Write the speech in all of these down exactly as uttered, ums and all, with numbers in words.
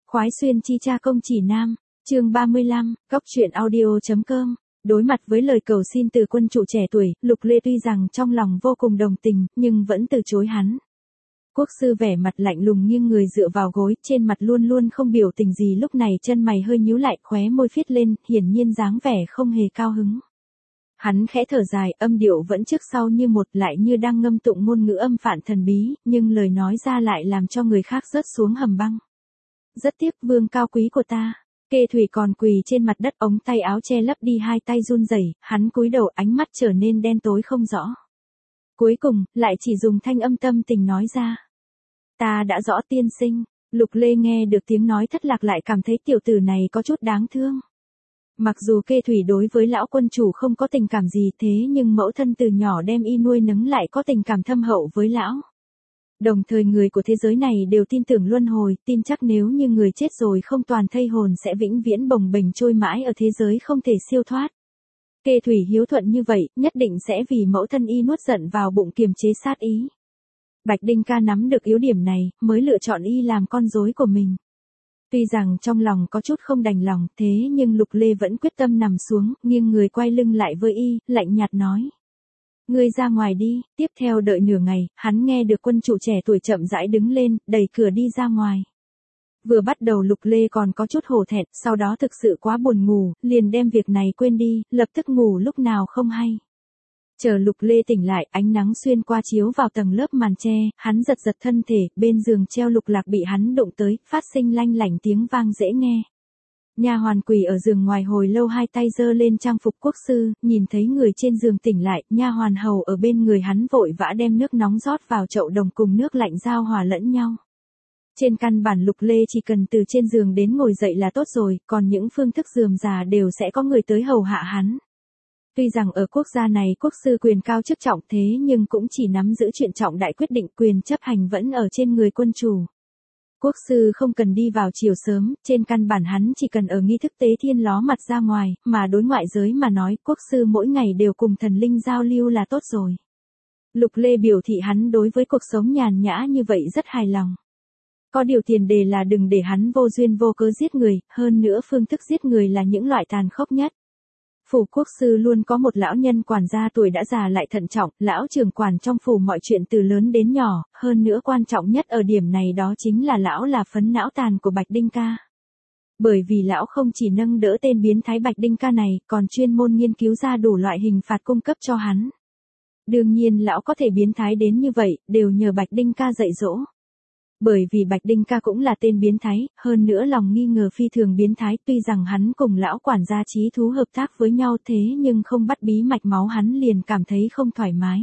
Khoái xuyên chi cha công chỉ nam, chương ba mươi lăm, góc truyện audio.com. Đối mặt với lời cầu xin từ quân chủ trẻ tuổi, Lục Lê tuy rằng trong lòng vô cùng đồng tình, nhưng vẫn từ chối hắn. Quốc sư vẻ mặt lạnh lùng nghiêng người dựa vào gối, trên mặt luôn luôn không biểu tình gì, lúc này chân mày hơi nhíu lại, khóe môi phít lên, hiển nhiên dáng vẻ không hề cao hứng. Hắn khẽ thở dài, âm điệu vẫn trước sau như một, lại như đang ngâm tụng ngôn ngữ âm phản thần bí, nhưng lời nói ra lại làm cho người khác rớt xuống hầm băng. Rất tiếc, vương cao quý của ta. Kê Thủy còn quỳ trên mặt đất, ống tay áo che lấp đi hai tay run rẩy, hắn cúi đầu, ánh mắt trở nên đen tối không rõ. Cuối cùng, lại chỉ dùng thanh âm tâm tình nói ra. Ta đã rõ tiên sinh. Lục Lê nghe được tiếng nói thất lạc lại cảm thấy tiểu tử này có chút đáng thương. Mặc dù Kê Thủy đối với lão quân chủ không có tình cảm gì, thế nhưng mẫu thân từ nhỏ đem y nuôi nấng lại có tình cảm thâm hậu với lão. Đồng thời người của thế giới này đều tin tưởng luân hồi, tin chắc nếu như người chết rồi không toàn thây hồn sẽ vĩnh viễn bồng bềnh trôi mãi ở thế giới không thể siêu thoát. Kê Thủy hiếu thuận như vậy, nhất định sẽ vì mẫu thân y nuốt giận vào bụng kiềm chế sát ý. Bạch Đinh Ca nắm được yếu điểm này, mới lựa chọn y làm con rối của mình. Tuy rằng trong lòng có chút không đành lòng, thế nhưng Lục Lê vẫn quyết tâm nằm xuống, nghiêng người quay lưng lại với y, lạnh nhạt nói. Ngươi ra ngoài đi. Tiếp theo đợi nửa ngày, hắn nghe được quân chủ trẻ tuổi chậm rãi đứng lên, đẩy cửa đi ra ngoài. Vừa bắt đầu Lục Lê còn có chút hổ thẹn, sau đó thực sự quá buồn ngủ, liền đem việc này quên đi, lập tức ngủ lúc nào không hay. Chờ Lục Lê tỉnh lại, ánh nắng xuyên qua chiếu vào tầng lớp màn che, hắn giật giật thân thể, bên giường treo lục lạc bị hắn đụng tới, phát sinh lanh lảnh tiếng vang dễ nghe. Nha hoàn quỳ ở giường ngoài hồi lâu, hai tay giơ lên trang phục quốc sư, nhìn thấy người trên giường tỉnh lại, nha hoàn hầu ở bên người hắn vội vã đem nước nóng rót vào chậu đồng cùng nước lạnh giao hòa lẫn nhau. Trên căn bản Lục Lê chỉ cần từ trên giường đến ngồi dậy là tốt rồi, còn những phương thức rườm rà đều sẽ có người tới hầu hạ hắn. Tuy rằng ở quốc gia này quốc sư quyền cao chức trọng, thế nhưng cũng chỉ nắm giữ chuyện trọng đại, quyết định quyền chấp hành vẫn ở trên người quân chủ. Quốc sư không cần đi vào chiều sớm, trên căn bản hắn chỉ cần ở nghi thức tế thiên ló mặt ra ngoài, mà đối ngoại giới mà nói, quốc sư mỗi ngày đều cùng thần linh giao lưu là tốt rồi. Lục Lê biểu thị hắn đối với cuộc sống nhàn nhã như vậy rất hài lòng. Có điều tiền đề là đừng để hắn vô duyên vô cớ giết người, hơn nữa phương thức giết người là những loại tàn khốc nhất. Phủ quốc sư luôn có một lão nhân quản gia tuổi đã già lại thận trọng, lão trưởng quản trong phủ mọi chuyện từ lớn đến nhỏ, hơn nữa quan trọng nhất ở điểm này đó chính là lão là phấn não tàn của Bạch Đinh Ca. Bởi vì lão không chỉ nâng đỡ tên biến thái Bạch Đinh Ca này, còn chuyên môn nghiên cứu ra đủ loại hình phạt cung cấp cho hắn. Đương nhiên lão có thể biến thái đến như vậy, đều nhờ Bạch Đinh Ca dạy dỗ. Bởi vì Bạch Đinh Ca cũng là tên biến thái, hơn nữa lòng nghi ngờ phi thường biến thái, tuy rằng hắn cùng lão quản gia trí thú hợp tác với nhau thế nhưng không bắt bí mạch máu hắn liền cảm thấy không thoải mái.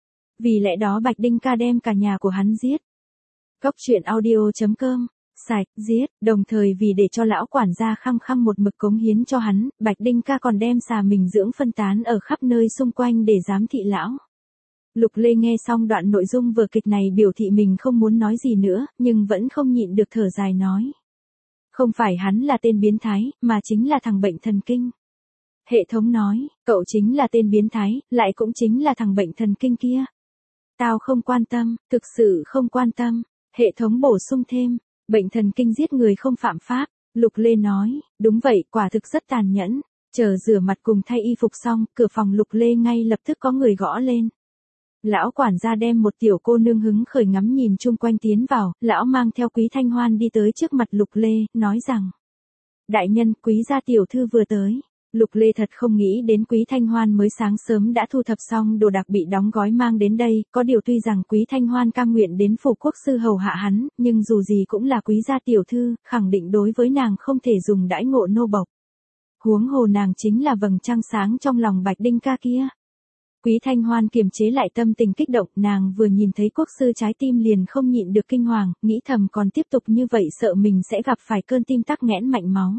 Vì lẽ đó Bạch Đinh Ca đem cả nhà của hắn giết. Góc truyện audio.com, sạch, giết, đồng thời vì để cho lão quản gia khăng khăng một mực cống hiến cho hắn, Bạch Đinh Ca còn đem xà mình dưỡng phân tán ở khắp nơi xung quanh để giám thị lão. Lục Lê nghe xong đoạn nội dung vở kịch này biểu thị mình không muốn nói gì nữa, nhưng vẫn không nhịn được thở dài nói. Không phải hắn là tên biến thái, mà chính là thằng bệnh thần kinh. Hệ thống nói, cậu chính là tên biến thái, lại cũng chính là thằng bệnh thần kinh kia. Tao không quan tâm, thực sự không quan tâm. Hệ thống bổ sung thêm, bệnh thần kinh giết người không phạm pháp. Lục Lê nói, đúng vậy, quả thực rất tàn nhẫn. Chờ rửa mặt cùng thay y phục xong, cửa phòng Lục Lê ngay lập tức có người gõ lên. Lão quản gia đem một tiểu cô nương hứng khởi ngắm nhìn chung quanh tiến vào, lão mang theo Quý Thanh Hoan đi tới trước mặt Lục Lê, nói rằng. Đại nhân, Quý gia tiểu thư vừa tới. Lục Lê thật không nghĩ đến Quý Thanh Hoan mới sáng sớm đã thu thập xong đồ đạc bị đóng gói mang đến đây, có điều tuy rằng Quý Thanh Hoan cam nguyện đến phủ quốc sư hầu hạ hắn, nhưng dù gì cũng là Quý gia tiểu thư, khẳng định đối với nàng không thể dùng đãi ngộ nô bộc. Huống hồ nàng chính là vầng trăng sáng trong lòng Bạch Đinh Ca kia. Quý Thanh Hoan kiềm chế lại tâm tình kích động, nàng vừa nhìn thấy quốc sư trái tim liền không nhịn được kinh hoàng, nghĩ thầm còn tiếp tục như vậy sợ mình sẽ gặp phải cơn tim tắc nghẽn mạnh máu.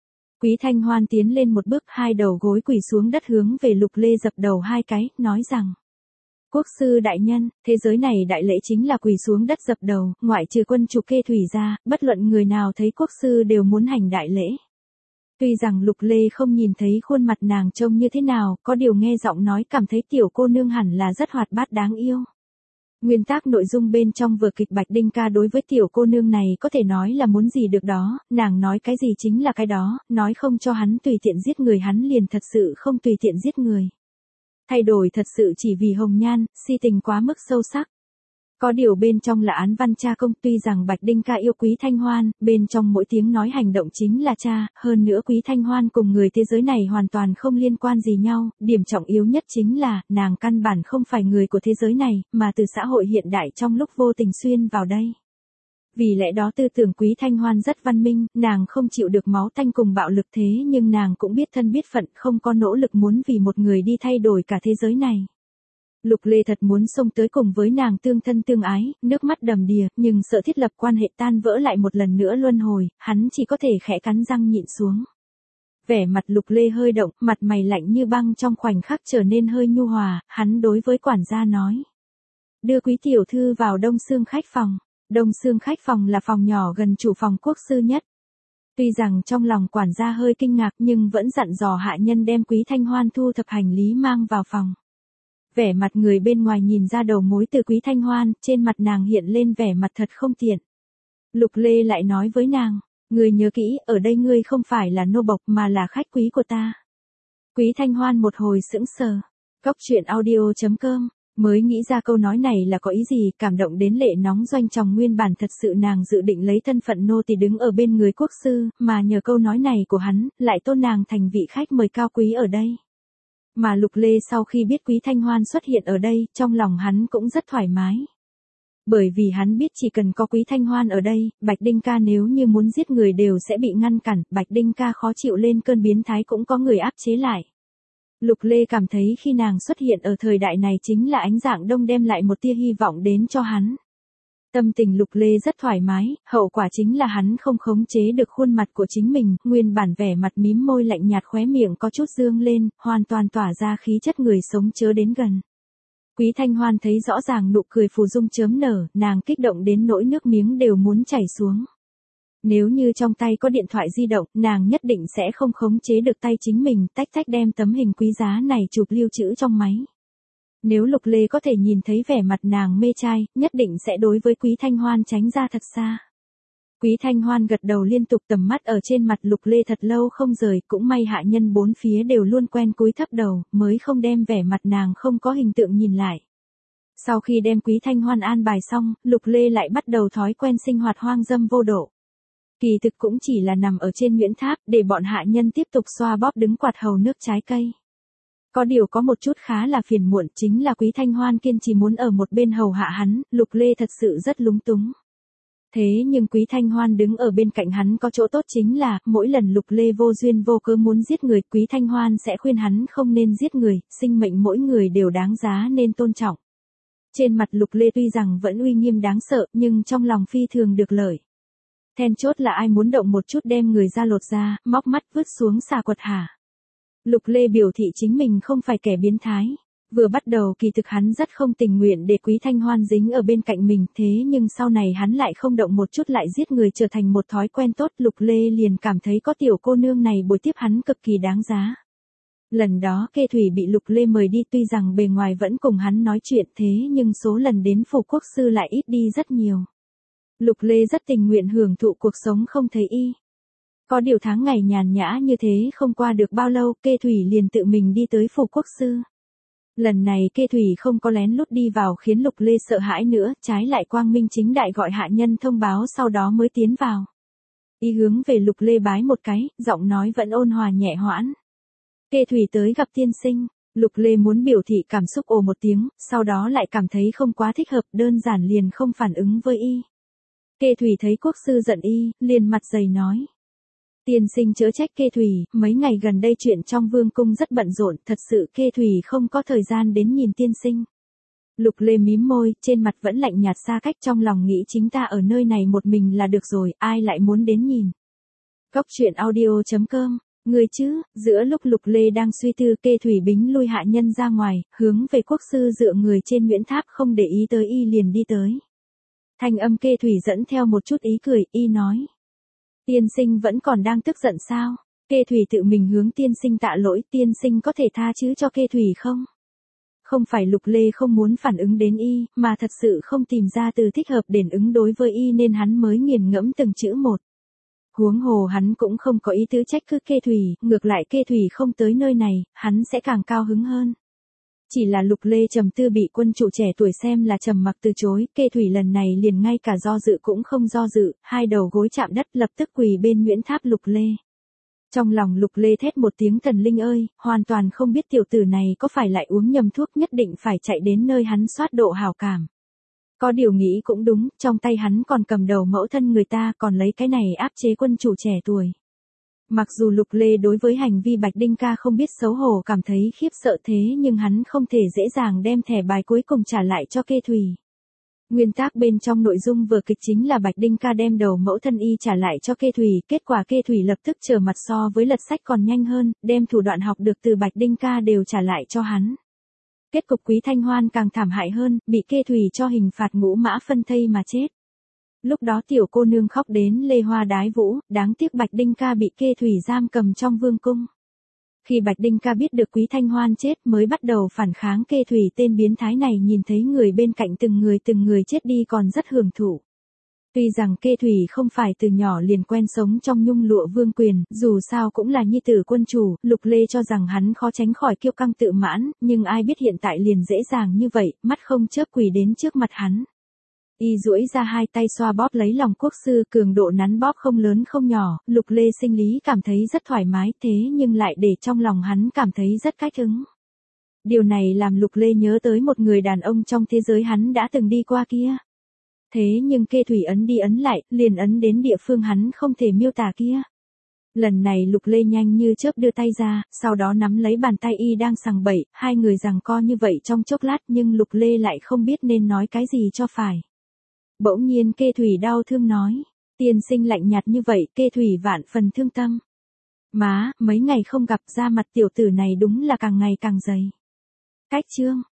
Quý Thanh Hoan tiến lên một bước, hai đầu gối quỳ xuống đất hướng về Lục Lê dập đầu hai cái, nói rằng. Quốc sư đại nhân, thế giới này đại lễ chính là quỳ xuống đất dập đầu, ngoại trừ quân chủ Kê Thủy ra, bất luận người nào thấy quốc sư đều muốn hành đại lễ. Tuy rằng Lục Lê không nhìn thấy khuôn mặt nàng trông như thế nào, có điều nghe giọng nói cảm thấy tiểu cô nương hẳn là rất hoạt bát đáng yêu. Nguyên tác nội dung bên trong vở kịch Bạch Đinh Ca đối với tiểu cô nương này có thể nói là muốn gì được đó, nàng nói cái gì chính là cái đó, nói không cho hắn tùy tiện giết người hắn liền thật sự không tùy tiện giết người. Thay đổi thật sự chỉ vì hồng nhan, si tình quá mức sâu sắc. Có điều bên trong là án văn cha công, tuy rằng Bạch Đinh Ca yêu Quý Thanh Hoan, bên trong mỗi tiếng nói hành động chính là cha, hơn nữa Quý Thanh Hoan cùng người thế giới này hoàn toàn không liên quan gì nhau, điểm trọng yếu nhất chính là, nàng căn bản không phải người của thế giới này, mà từ xã hội hiện đại trong lúc vô tình xuyên vào đây. Vì lẽ đó tư tưởng Quý Thanh Hoan rất văn minh, nàng không chịu được máu tanh cùng bạo lực thế nhưng nàng cũng biết thân biết phận, không có nỗ lực muốn vì một người đi thay đổi cả thế giới này. Lục Lê thật muốn xông tới cùng với nàng tương thân tương ái, nước mắt đầm đìa, nhưng sợ thiết lập quan hệ tan vỡ lại một lần nữa luân hồi, hắn chỉ có thể khẽ cắn răng nhịn xuống. Vẻ mặt Lục Lê hơi động, mặt mày lạnh như băng trong khoảnh khắc trở nên hơi nhu hòa, hắn đối với quản gia nói. Đưa Quý tiểu thư vào Đông Xương khách phòng. Đông Xương khách phòng là phòng nhỏ gần chủ phòng quốc sư nhất. Tuy rằng trong lòng quản gia hơi kinh ngạc nhưng vẫn dặn dò hạ nhân đem Quý Thanh Hoan thu thập hành lý mang vào phòng. Vẻ mặt người bên ngoài nhìn ra đầu mối từ Quý Thanh Hoan, trên mặt nàng hiện lên vẻ mặt thật không tiện. Lục Lê lại nói với nàng, ngươi nhớ kỹ, ở đây ngươi không phải là nô bộc mà là khách quý của ta. Quý Thanh Hoan một hồi sững sờ. Cóc truyện audio chấm com mới nghĩ ra câu nói này là có ý gì, cảm động đến lệ nóng doanh tròng, nguyên bản thật sự nàng dự định lấy thân phận nô tỳ đứng ở bên người quốc sư, mà nhờ câu nói này của hắn, lại tôn nàng thành vị khách mời cao quý ở đây. Mà Lục Lê sau khi biết Quý Thanh Hoan xuất hiện ở đây, trong lòng hắn cũng rất thoải mái. Bởi vì hắn biết chỉ cần có Quý Thanh Hoan ở đây, Bạch Đinh Ca nếu như muốn giết người đều sẽ bị ngăn cản, Bạch Đinh Ca khó chịu lên cơn biến thái cũng có người áp chế lại. Lục Lê cảm thấy khi nàng xuất hiện ở thời đại này chính là ánh dạng đông đem lại một tia hy vọng đến cho hắn. Tâm tình Lục Lê rất thoải mái, hậu quả chính là hắn không khống chế được khuôn mặt của chính mình, nguyên bản vẻ mặt mím môi lạnh nhạt, khóe miệng có chút dương lên, hoàn toàn tỏa ra khí chất người sống chớ đến gần. Quý Thanh Hoan thấy rõ ràng nụ cười phù dung chớm nở, nàng kích động đến nỗi nước miếng đều muốn chảy xuống. Nếu như trong tay có điện thoại di động, nàng nhất định sẽ không khống chế được tay chính mình, tách tách đem tấm hình quý giá này chụp lưu trữ trong máy. Nếu Lục Lê có thể nhìn thấy vẻ mặt nàng mê trai, nhất định sẽ đối với Quý Thanh Hoan tránh ra thật xa. Quý Thanh Hoan gật đầu liên tục, tầm mắt ở trên mặt Lục Lê thật lâu không rời, cũng may hạ nhân bốn phía đều luôn quen cúi thấp đầu, mới không đem vẻ mặt nàng không có hình tượng nhìn lại. Sau khi đem Quý Thanh Hoan an bài xong, Lục Lê lại bắt đầu thói quen sinh hoạt hoang dâm vô độ. Kỳ thực cũng chỉ là nằm ở trên Nguyễn Tháp, để bọn hạ nhân tiếp tục xoa bóp đứng quạt hầu nước trái cây. Có điều có một chút khá là phiền muộn, chính là Quý Thanh Hoan kiên trì muốn ở một bên hầu hạ hắn, Lục Lê thật sự rất lúng túng. Thế nhưng Quý Thanh Hoan đứng ở bên cạnh hắn có chỗ tốt chính là, mỗi lần Lục Lê vô duyên vô cớ muốn giết người, Quý Thanh Hoan sẽ khuyên hắn không nên giết người, sinh mệnh mỗi người đều đáng giá nên tôn trọng. Trên mặt Lục Lê tuy rằng vẫn uy nghiêm đáng sợ, nhưng trong lòng phi thường được lợi. Then chốt là ai muốn động một chút đem người ra lột ra, móc mắt vứt xuống xà quật hả. Lục Lê biểu thị chính mình không phải kẻ biến thái. Vừa bắt đầu kỳ thực hắn rất không tình nguyện để Quý Thanh Hoan dính ở bên cạnh mình, thế nhưng sau này hắn lại không động một chút lại giết người trở thành một thói quen tốt, Lục Lê liền cảm thấy có tiểu cô nương này bồi tiếp hắn cực kỳ đáng giá. Lần đó Kê Thủy bị Lục Lê mời đi, tuy rằng bề ngoài vẫn cùng hắn nói chuyện, thế nhưng số lần đến phủ quốc sư lại ít đi rất nhiều. Lục Lê rất tình nguyện hưởng thụ cuộc sống không thấy y. Có điều tháng ngày nhàn nhã như thế không qua được bao lâu, Kê Thủy liền tự mình đi tới phủ quốc sư. Lần này Kê Thủy không có lén lút đi vào khiến Lục Lê sợ hãi nữa, trái lại quang minh chính đại gọi hạ nhân thông báo sau đó mới tiến vào. Y hướng về Lục Lê bái một cái, giọng nói vẫn ôn hòa nhẹ hoãn. Kê Thủy tới gặp tiên sinh. Lục Lê muốn biểu thị cảm xúc ồ một tiếng, sau đó lại cảm thấy không quá thích hợp, đơn giản liền không phản ứng với y. Kê Thủy thấy quốc sư giận y, liền mặt dày nói. Tiên sinh chớ trách Kê Thủy, mấy ngày gần đây chuyện trong vương cung rất bận rộn, thật sự Kê Thủy không có thời gian đến nhìn tiên sinh. Lục Lê mím môi, trên mặt vẫn lạnh nhạt xa cách, trong lòng nghĩ chính ta ở nơi này một mình là được rồi, ai lại muốn đến nhìn. Cóc truyện audio chấm com, người chứ, giữa lúc Lục Lê đang suy tư, Kê Thủy bính lui hạ nhân ra ngoài, hướng về quốc sư dựa người trên Nguyễn Tháp, không để ý tới y liền đi tới. Thanh âm Kê Thủy dẫn theo một chút ý cười, y nói. Tiên sinh vẫn còn đang tức giận sao? Kê Thủy tự mình hướng tiên sinh tạ lỗi, tiên sinh có thể tha chứ cho Kê Thủy không? Không phải Lục Lê không muốn phản ứng đến y, mà thật sự không tìm ra từ thích hợp đền ứng đối với y nên hắn mới nghiền ngẫm từng chữ một. Huống hồ hắn cũng không có ý tứ trách cứ Kê Thủy, ngược lại Kê Thủy không tới nơi này, hắn sẽ càng cao hứng hơn. Chỉ là Lục Lê trầm tư bị quân chủ trẻ tuổi xem là trầm mặc từ chối, Kê Thủy lần này liền ngay cả do dự cũng không do dự, hai đầu gối chạm đất lập tức quỳ bên Nguyễn Tháp Lục Lê. Trong lòng Lục Lê thét một tiếng thần linh ơi, hoàn toàn không biết tiểu tử này có phải lại uống nhầm thuốc, nhất định phải chạy đến nơi hắn soát độ hảo cảm. Có điều nghĩ cũng đúng, trong tay hắn còn cầm đầu mẫu thân người ta, còn lấy cái này áp chế quân chủ trẻ tuổi. Mặc dù Lục Lê đối với hành vi Bạch Đinh Ca không biết xấu hổ cảm thấy khiếp sợ thế nhưng hắn không thể dễ dàng đem thẻ bài cuối cùng trả lại cho Kê Thủy. Nguyên tắc bên trong nội dung vở kịch chính là Bạch Đinh Ca đem đầu mẫu thân y trả lại cho Kê Thủy, kết quả Kê Thủy lập tức trở mặt so với lật sách còn nhanh hơn, đem thủ đoạn học được từ Bạch Đinh Ca đều trả lại cho hắn. Kết cục Quý Thanh Hoan càng thảm hại hơn, bị Kê Thủy cho hình phạt ngũ mã phân thây mà chết. Lúc đó tiểu cô nương khóc đến lê hoa đái vũ, đáng tiếc Bạch Đinh Ca bị Kê Thủy giam cầm trong vương cung. Khi Bạch Đinh Ca biết được Quý Thanh Hoan chết mới bắt đầu phản kháng, Kê Thủy tên biến thái này nhìn thấy người bên cạnh từng người từng người chết đi còn rất hưởng thụ. Tuy rằng Kê Thủy không phải từ nhỏ liền quen sống trong nhung lụa vương quyền, dù sao cũng là nhi tử quân chủ, Lục Lê cho rằng hắn khó tránh khỏi kiêu căng tự mãn, nhưng ai biết hiện tại liền dễ dàng như vậy, mắt không chớp quỳ đến trước mặt hắn. Y duỗi ra hai tay xoa bóp lấy lòng quốc sư, cường độ nắn bóp không lớn không nhỏ, Lục Lê sinh lý cảm thấy rất thoải mái thế nhưng lại để trong lòng hắn cảm thấy rất cách ứng. Điều này làm Lục Lê nhớ tới một người đàn ông trong thế giới hắn đã từng đi qua kia. Thế nhưng Kê Thủy ấn đi ấn lại, liền ấn đến địa phương hắn không thể miêu tả kia. Lần này Lục Lê nhanh như chớp đưa tay ra, sau đó nắm lấy bàn tay y đang sằng bậy, hai người giằng co như vậy trong chốc lát nhưng Lục Lê lại không biết nên nói cái gì cho phải. Bỗng nhiên Kê Thủy đau thương nói, tiên sinh lạnh nhạt như vậy, Kê Thủy vạn phần thương tâm. Má, mấy ngày không gặp, da mặt tiểu tử này đúng là càng ngày càng dày. Cách chương.